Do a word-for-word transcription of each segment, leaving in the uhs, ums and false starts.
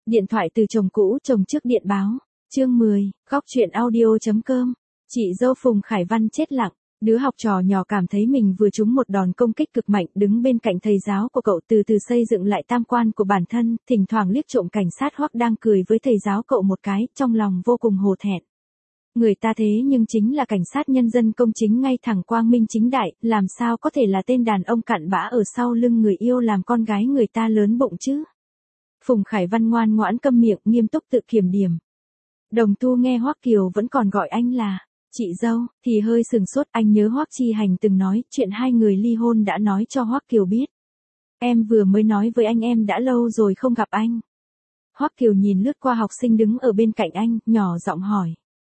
Điện thoại từ chồng cũ chồng trước điện báo. Chương mười, góc chuyện audio.com. Chị dâu Phùng Khải Văn chết lặng. Đứa học trò nhỏ cảm thấy mình vừa trúng một đòn công kích cực mạnh, đứng bên cạnh thầy giáo của cậu từ từ xây dựng lại tam quan của bản thân, thỉnh thoảng liếc trộm cảnh sát Hoắc đang cười với thầy giáo cậu một cái, trong lòng vô cùng hổ thẹn. Người ta thế nhưng chính là cảnh sát nhân dân công chính ngay thẳng quang minh chính đại, làm sao có thể là tên đàn ông cặn bã ở sau lưng người yêu làm con gái người ta lớn bụng chứ. Phùng Khải Văn ngoan ngoãn câm miệng, nghiêm túc tự kiểm điểm. Đồng Tu nghe Hoắc Kiều vẫn còn gọi anh là chị dâu, thì hơi sừng sốt. Anh nhớ Hoắc Chi Hành từng nói chuyện hai người ly hôn đã nói cho Hoắc Kiều biết. Em vừa mới nói với anh em đã lâu rồi không gặp anh. Hoắc Kiều nhìn lướt qua học sinh đứng ở bên cạnh anh, nhỏ giọng hỏi.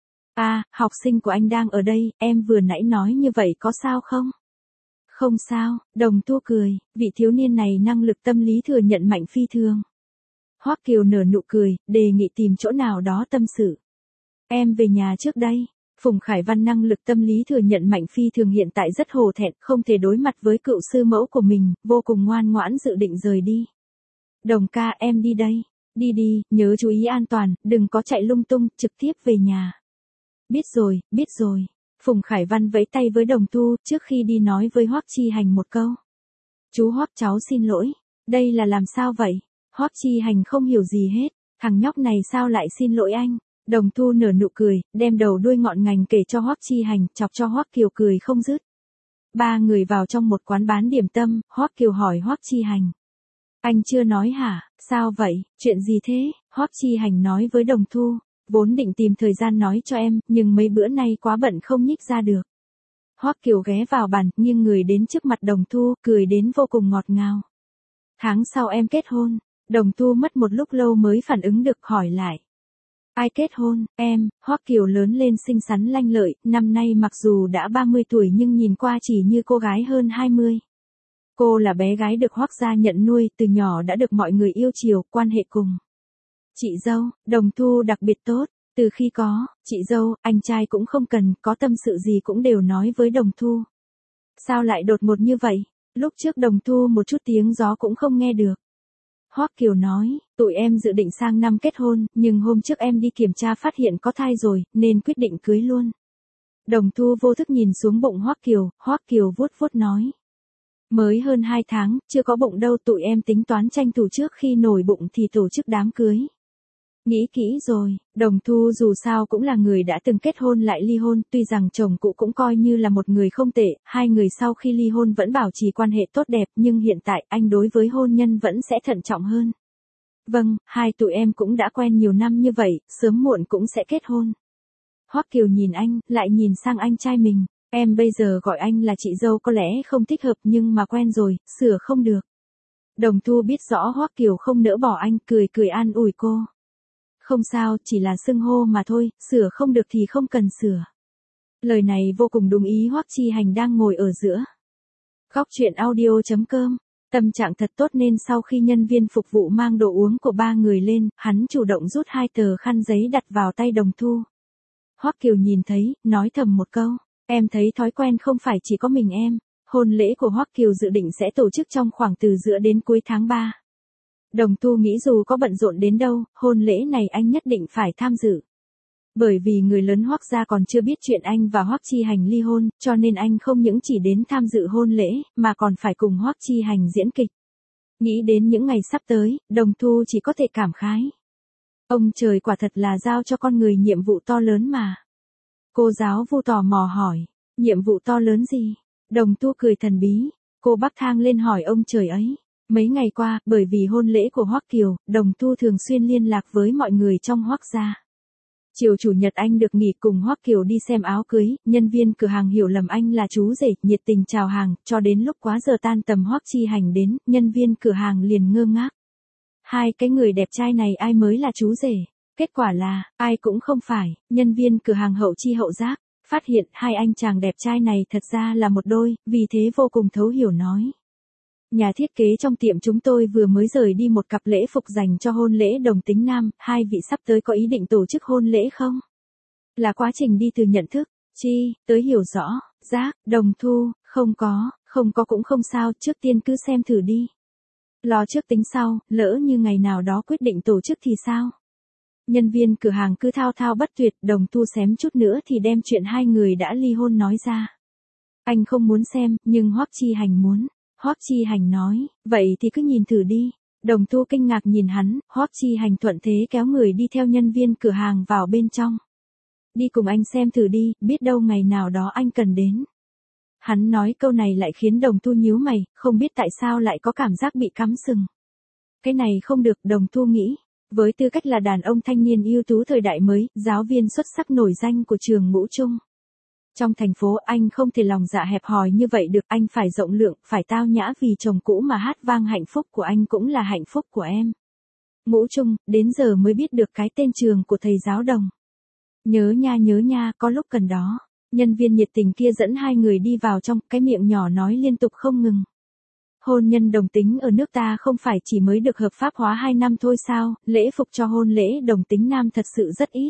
À, học sinh của anh đang ở đây, em vừa nãy nói như vậy có sao không? Không sao, Đồng Tu cười, vị thiếu niên này năng lực tâm lý thừa nhận mạnh phi thường. Hoắc Kiều nở nụ cười, đề nghị tìm chỗ nào đó tâm sự. Em về nhà trước đây. Phùng Khải Văn năng lực tâm lý thừa nhận mạnh phi thường hiện tại rất hổ thẹn, không thể đối mặt với cựu sư mẫu của mình, vô cùng ngoan ngoãn dự định rời đi. Đồng ca, em đi đây. Đi đi, nhớ chú ý an toàn, đừng có chạy lung tung, trực tiếp về nhà. Biết rồi, biết rồi. Phùng Khải Văn vẫy tay với Đồng Tu, trước khi đi nói với Hoắc Chi Hành một câu. Chú Hoắc, cháu xin lỗi. Đây là làm sao vậy? Hoắc Chi Hành không hiểu gì hết, thằng nhóc này sao lại xin lỗi anh? Đồng Tu nở nụ cười, đem đầu đuôi ngọn ngành kể cho Hoắc Chi Hành, chọc cho Hoắc Kiều cười không dứt. Ba người vào trong một quán bán điểm tâm, Hoắc Kiều hỏi Hoắc Chi Hành. Anh chưa nói hả? Sao vậy? Chuyện gì thế? Hoắc Chi Hành nói với Đồng Tu. Vốn định tìm thời gian nói cho em, nhưng mấy bữa nay quá bận không nhích ra được. Hoắc Kiều ghé vào bàn, nghiêng người đến trước mặt Đồng Tu, cười đến vô cùng ngọt ngào. Tháng sau em kết hôn. Đồng Tu mất một lúc lâu mới phản ứng được, hỏi lại. Ai kết hôn? Em. Hoắc Kiều lớn lên xinh xắn lanh lợi, năm nay mặc dù đã ba mươi tuổi nhưng nhìn qua chỉ như cô gái hơn hai mươi. Cô là bé gái được Hoắc gia nhận nuôi, từ nhỏ đã được mọi người yêu chiều, quan hệ cùng chị dâu, Đồng Tu đặc biệt tốt. Từ khi có chị dâu, anh trai cũng không cần, có tâm sự gì cũng đều nói với Đồng Tu. Sao lại đột ngột như vậy? Lúc trước Đồng Tu một chút tiếng gió cũng không nghe được. Hoắc Kiều nói, tụi em dự định sang năm kết hôn, nhưng hôm trước em đi kiểm tra phát hiện có thai rồi, nên quyết định cưới luôn. Đồng Tu vô thức nhìn xuống bụng Hoắc Kiều, Hoắc Kiều vuốt vuốt nói. Mới hơn hai tháng, chưa có bụng đâu, tụi em tính toán tranh thủ trước khi nổi bụng thì tổ chức đám cưới. Nghĩ kỹ rồi, Đồng Tu dù sao cũng là người đã từng kết hôn lại ly hôn, tuy rằng chồng cũ cũng coi như là một người không tệ, hai người sau khi ly hôn vẫn bảo trì quan hệ tốt đẹp, nhưng hiện tại anh đối với hôn nhân vẫn sẽ thận trọng hơn. Vâng, hai tụi em cũng đã quen nhiều năm như vậy, sớm muộn cũng sẽ kết hôn. Hoắc Kiều nhìn anh, lại nhìn sang anh trai mình, em bây giờ gọi anh là chị dâu có lẽ không thích hợp nhưng mà quen rồi, sửa không được. Đồng Tu biết rõ Hoắc Kiều không nỡ bỏ anh, cười cười an ủi cô. Không sao, chỉ là xưng hô mà thôi, sửa không được thì không cần sửa. Lời này vô cùng đúng ý Hoắc Chi Hành đang ngồi ở giữa. Góc chuyện audio.com. Tâm trạng thật tốt nên sau khi nhân viên phục vụ mang đồ uống của ba người lên, hắn chủ động rút hai tờ khăn giấy đặt vào tay Đồng Tu. Hoắc Kiều nhìn thấy, nói thầm một câu. Em thấy thói quen không phải chỉ có mình em. Hôn lễ của Hoắc Kiều dự định sẽ tổ chức trong khoảng từ giữa đến cuối tháng ba. Đồng Tu nghĩ dù có bận rộn đến đâu, hôn lễ này anh nhất định phải tham dự. Bởi vì người lớn Hoắc gia còn chưa biết chuyện anh và Hoắc Chi Hành ly hôn, cho nên anh không những chỉ đến tham dự hôn lễ, mà còn phải cùng Hoắc Chi Hành diễn kịch. Nghĩ đến những ngày sắp tới, Đồng Tu chỉ có thể cảm khái. Ông trời quả thật là giao cho con người nhiệm vụ to lớn mà. Cô giáo Vu tò mò hỏi, nhiệm vụ to lớn gì? Đồng Tu cười thần bí, cô bắc thang lên hỏi ông trời ấy. Mấy ngày qua, bởi vì hôn lễ của Hoắc Kiều, Đồng Tu thường xuyên liên lạc với mọi người trong Hoắc gia. Chiều chủ nhật anh được nghỉ cùng Hoắc Kiều đi xem áo cưới, nhân viên cửa hàng hiểu lầm anh là chú rể, nhiệt tình chào hàng, cho đến lúc quá giờ tan tầm Hoắc Chi Hành đến, nhân viên cửa hàng liền ngơ ngác. Hai cái người đẹp trai này ai mới là chú rể? Kết quả là, ai cũng không phải, nhân viên cửa hàng hậu chi hậu giác, phát hiện hai anh chàng đẹp trai này thật ra là một đôi, vì thế vô cùng thấu hiểu nói. Nhà thiết kế trong tiệm chúng tôi vừa mới rời đi một cặp lễ phục dành cho hôn lễ đồng tính nam, hai vị sắp tới có ý định tổ chức hôn lễ không? Là quá trình đi từ nhận thức, chi, tới hiểu rõ, giác, Đồng Thu, không có, không có cũng không sao, trước tiên cứ xem thử đi. Lo trước tính sau, lỡ như ngày nào đó quyết định tổ chức thì sao? Nhân viên cửa hàng cứ thao thao bất tuyệt, Đồng Thu xém chút nữa thì đem chuyện hai người đã ly hôn nói ra. Anh không muốn xem, nhưng Hoắc Chi Hành muốn. Hoắc Chi Hành nói, vậy thì cứ nhìn thử đi. Đồng Thu kinh ngạc nhìn hắn, Hoắc Chi Hành thuận thế kéo người đi theo nhân viên cửa hàng vào bên trong. Đi cùng anh xem thử đi, biết đâu ngày nào đó anh cần đến. Hắn nói câu này lại khiến Đồng Thu nhíu mày, không biết tại sao lại có cảm giác bị cắm sừng. Cái này không được, Đồng Thu nghĩ. Với tư cách là đàn ông thanh niên ưu tú thời đại mới, giáo viên xuất sắc nổi danh của trường Ngũ Trung. Trong thành phố anh không thể lòng dạ hẹp hòi như vậy được, anh phải rộng lượng, phải tao nhã vì chồng cũ mà hát vang hạnh phúc của anh cũng là hạnh phúc của em. Ngũ Trung, đến giờ mới biết được cái tên trường của thầy giáo Đồng. Nhớ nha nhớ nha, có lúc cần đó. Nhân viên nhiệt tình kia dẫn hai người đi vào trong, cái miệng nhỏ nói liên tục không ngừng. Hôn nhân đồng tính ở nước ta không phải chỉ mới được hợp pháp hóa hai năm thôi sao, lễ phục cho hôn lễ đồng tính nam thật sự rất ít.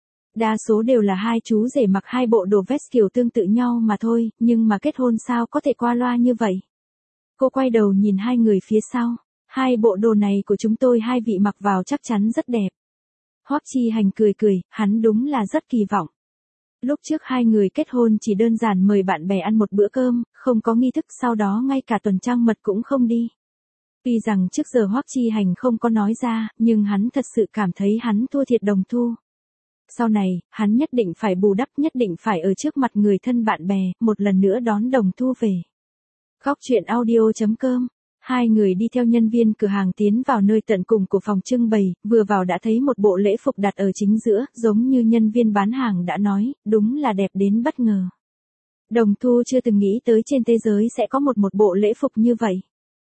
Đa số đều là hai chú rể mặc hai bộ đồ vest kiểu tương tự nhau mà thôi, nhưng mà kết hôn sao có thể qua loa như vậy. Cô quay đầu nhìn hai người phía sau, hai bộ đồ này của chúng tôi hai vị mặc vào chắc chắn rất đẹp. Hoắc Chi Hành cười cười, hắn đúng là rất kỳ vọng. Lúc trước hai người kết hôn chỉ đơn giản mời bạn bè ăn một bữa cơm, không có nghi thức, sau đó ngay cả tuần trăng mật cũng không đi. Tuy rằng trước giờ Hoắc Chi Hành không có nói ra, nhưng hắn thật sự cảm thấy hắn thua thiệt Đồng Thu. Sau này, hắn nhất định phải bù đắp, nhất định phải ở trước mặt người thân bạn bè, một lần nữa đón Đồng Thu về. Khóc chuyện audio chấm com. Hai người đi theo nhân viên cửa hàng tiến vào nơi tận cùng của phòng trưng bày, vừa vào đã thấy một bộ lễ phục đặt ở chính giữa, giống như nhân viên bán hàng đã nói, đúng là đẹp đến bất ngờ. Đồng Thu chưa từng nghĩ tới trên thế giới sẽ có một một bộ lễ phục như vậy.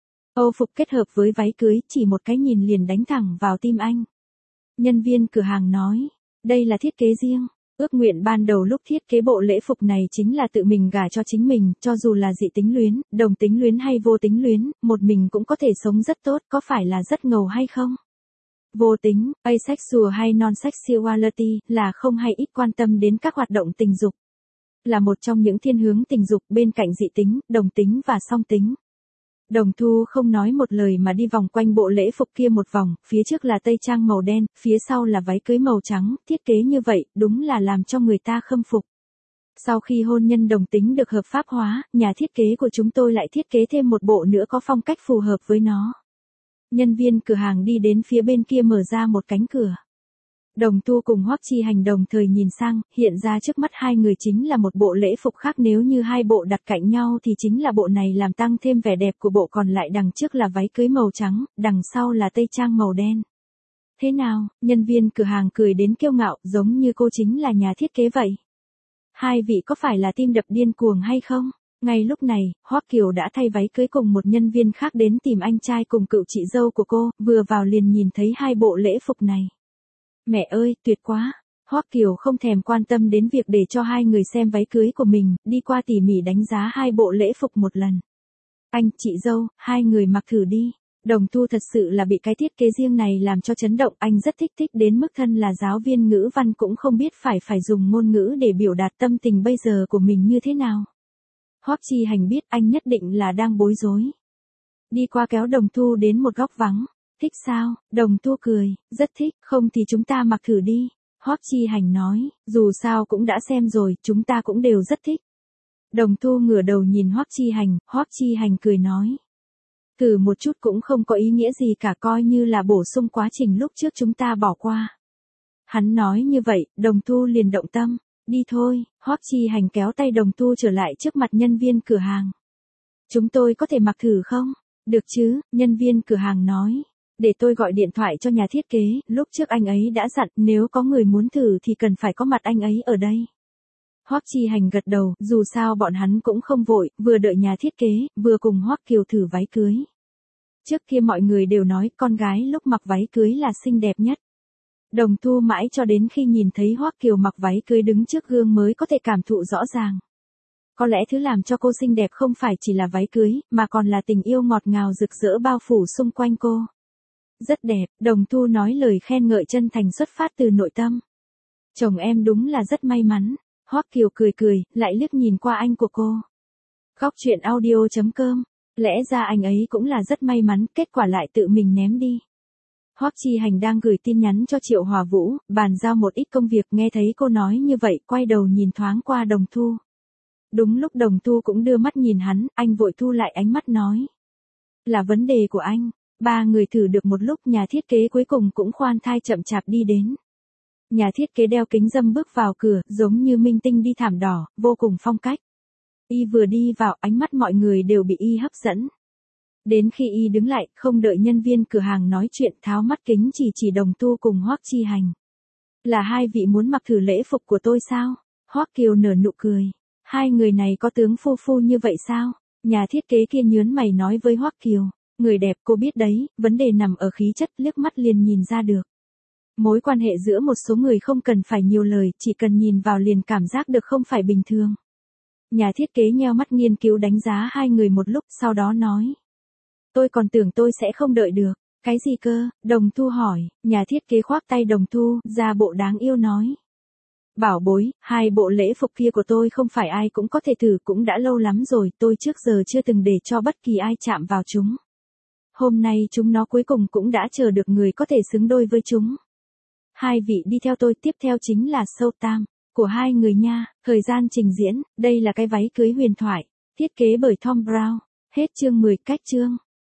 Âu phục kết hợp với váy cưới, chỉ một cái nhìn liền đánh thẳng vào tim anh. Nhân viên cửa hàng nói, đây là thiết kế riêng. Ước nguyện ban đầu lúc thiết kế bộ lễ phục này chính là tự mình gả cho chính mình, cho dù là dị tính luyến, đồng tính luyến hay vô tính luyến, một mình cũng có thể sống rất tốt, có phải là rất ngầu hay không? Vô tính, asexual hay non-sexuality, là không hay ít quan tâm đến các hoạt động tình dục. Là một trong những thiên hướng tình dục bên cạnh dị tính, đồng tính và song tính. Đồng Thu không nói một lời mà đi vòng quanh bộ lễ phục kia một vòng, phía trước là tây trang màu đen, phía sau là váy cưới màu trắng, thiết kế như vậy, đúng là làm cho người ta khâm phục. Sau khi hôn nhân đồng tính được hợp pháp hóa, nhà thiết kế của chúng tôi lại thiết kế thêm một bộ nữa có phong cách phù hợp với nó. Nhân viên cửa hàng đi đến phía bên kia mở ra một cánh cửa. Đồng Thu cùng Hoắc Chi Hành đồng thời nhìn sang, hiện ra trước mắt hai người chính là một bộ lễ phục khác, nếu như hai bộ đặt cạnh nhau thì chính là bộ này làm tăng thêm vẻ đẹp của bộ còn lại, đằng trước là váy cưới màu trắng, đằng sau là tây trang màu đen. Thế nào, nhân viên cửa hàng cười đến kiêu ngạo, giống như cô chính là nhà thiết kế vậy. Hai vị có phải là tim đập điên cuồng hay không? Ngay lúc này, Hoắc Kiều đã thay váy cưới cùng một nhân viên khác đến tìm anh trai cùng cựu chị dâu của cô, vừa vào liền nhìn thấy hai bộ lễ phục này. Mẹ ơi, tuyệt quá! Hoắc Kiều không thèm quan tâm đến việc để cho hai người xem váy cưới của mình, đi qua tỉ mỉ đánh giá hai bộ lễ phục một lần. Anh, chị dâu, hai người mặc thử đi. Đồng Thu thật sự là bị cái thiết kế riêng này làm cho chấn động, anh rất thích thích đến mức thân là giáo viên ngữ văn cũng không biết phải phải dùng ngôn ngữ để biểu đạt tâm tình bây giờ của mình như thế nào. Hoắc Chi Hành biết anh nhất định là đang bối rối. Đi qua kéo Đồng Thu đến một góc vắng. Thích sao? Đồng Thu cười, rất thích, không thì chúng ta mặc thử đi. Hoắc Chi Hành nói, dù sao cũng đã xem rồi, chúng ta cũng đều rất thích. Đồng Thu ngửa đầu nhìn Hoắc Chi Hành, Hoắc Chi Hành cười nói. Thử một chút cũng không có ý nghĩa gì cả, coi như là bổ sung quá trình lúc trước chúng ta bỏ qua. Hắn nói như vậy, Đồng Thu liền động tâm, đi thôi, Hoắc Chi Hành kéo tay Đồng Thu trở lại trước mặt nhân viên cửa hàng. Chúng tôi có thể mặc thử không? Được chứ, nhân viên cửa hàng nói. Để tôi gọi điện thoại cho nhà thiết kế, lúc trước anh ấy đã dặn nếu có người muốn thử thì cần phải có mặt anh ấy ở đây. Hoắc Chi Hành gật đầu, dù sao bọn hắn cũng không vội, vừa đợi nhà thiết kế, vừa cùng Hoắc Kiều thử váy cưới. Trước kia mọi người đều nói con gái lúc mặc váy cưới là xinh đẹp nhất. Đồng Thu mãi cho đến khi nhìn thấy Hoắc Kiều mặc váy cưới đứng trước gương mới có thể cảm thụ rõ ràng. Có lẽ thứ làm cho cô xinh đẹp không phải chỉ là váy cưới, mà còn là tình yêu ngọt ngào rực rỡ bao phủ xung quanh cô. Rất đẹp, Đồng Thu nói lời khen ngợi chân thành xuất phát từ nội tâm. Chồng em đúng là rất may mắn. Hoắc Kiều cười cười, lại liếc nhìn qua anh của cô. Khóc chuyện audio chấm com Lẽ ra anh ấy cũng là rất may mắn, kết quả lại tự mình ném đi. Hoắc Chi Hành đang gửi tin nhắn cho Triệu Hòa Vũ, bàn giao một ít công việc, nghe thấy cô nói như vậy, quay đầu nhìn thoáng qua Đồng Thu. Đúng lúc Đồng Thu cũng đưa mắt nhìn hắn, anh vội thu lại ánh mắt nói. Là vấn đề của anh. Ba người thử được một lúc, nhà thiết kế cuối cùng cũng khoan thai chậm chạp đi đến. Nhà thiết kế đeo kính râm bước vào cửa, giống như minh tinh đi thảm đỏ, vô cùng phong cách. Y vừa đi vào, ánh mắt mọi người đều bị y hấp dẫn. Đến khi y đứng lại, không đợi nhân viên cửa hàng nói chuyện, tháo mắt kính chỉ chỉ Đồng Thu cùng Hoắc Chi Hành. Là hai vị muốn mặc thử lễ phục của tôi sao? Hoắc Kiều nở nụ cười. Hai người này có tướng phu phu như vậy sao? Nhà thiết kế kia nhớn mày nói với Hoắc Kiều. Người đẹp cô biết đấy, vấn đề nằm ở khí chất, liếc mắt liền nhìn ra được. Mối quan hệ giữa một số người không cần phải nhiều lời, chỉ cần nhìn vào liền cảm giác được không phải bình thường. Nhà thiết kế nheo mắt nghiên cứu đánh giá hai người một lúc, sau đó nói. Tôi còn tưởng tôi sẽ không đợi được. Cái gì cơ? Đồng Thu hỏi. Nhà thiết kế khoác tay Đồng Thu, ra bộ đáng yêu nói. Bảo bối, hai bộ lễ phục kia của tôi không phải ai cũng có thể thử, cũng đã lâu lắm rồi, tôi trước giờ chưa từng để cho bất kỳ ai chạm vào chúng. Hôm nay chúng nó cuối cùng cũng đã chờ được người có thể xứng đôi với chúng. Hai vị đi theo tôi, tiếp theo chính là show tam của hai người nha. Thời gian trình diễn, đây là cái váy cưới huyền thoại, thiết kế bởi Thom Browne. Hết chương mười, cách chương.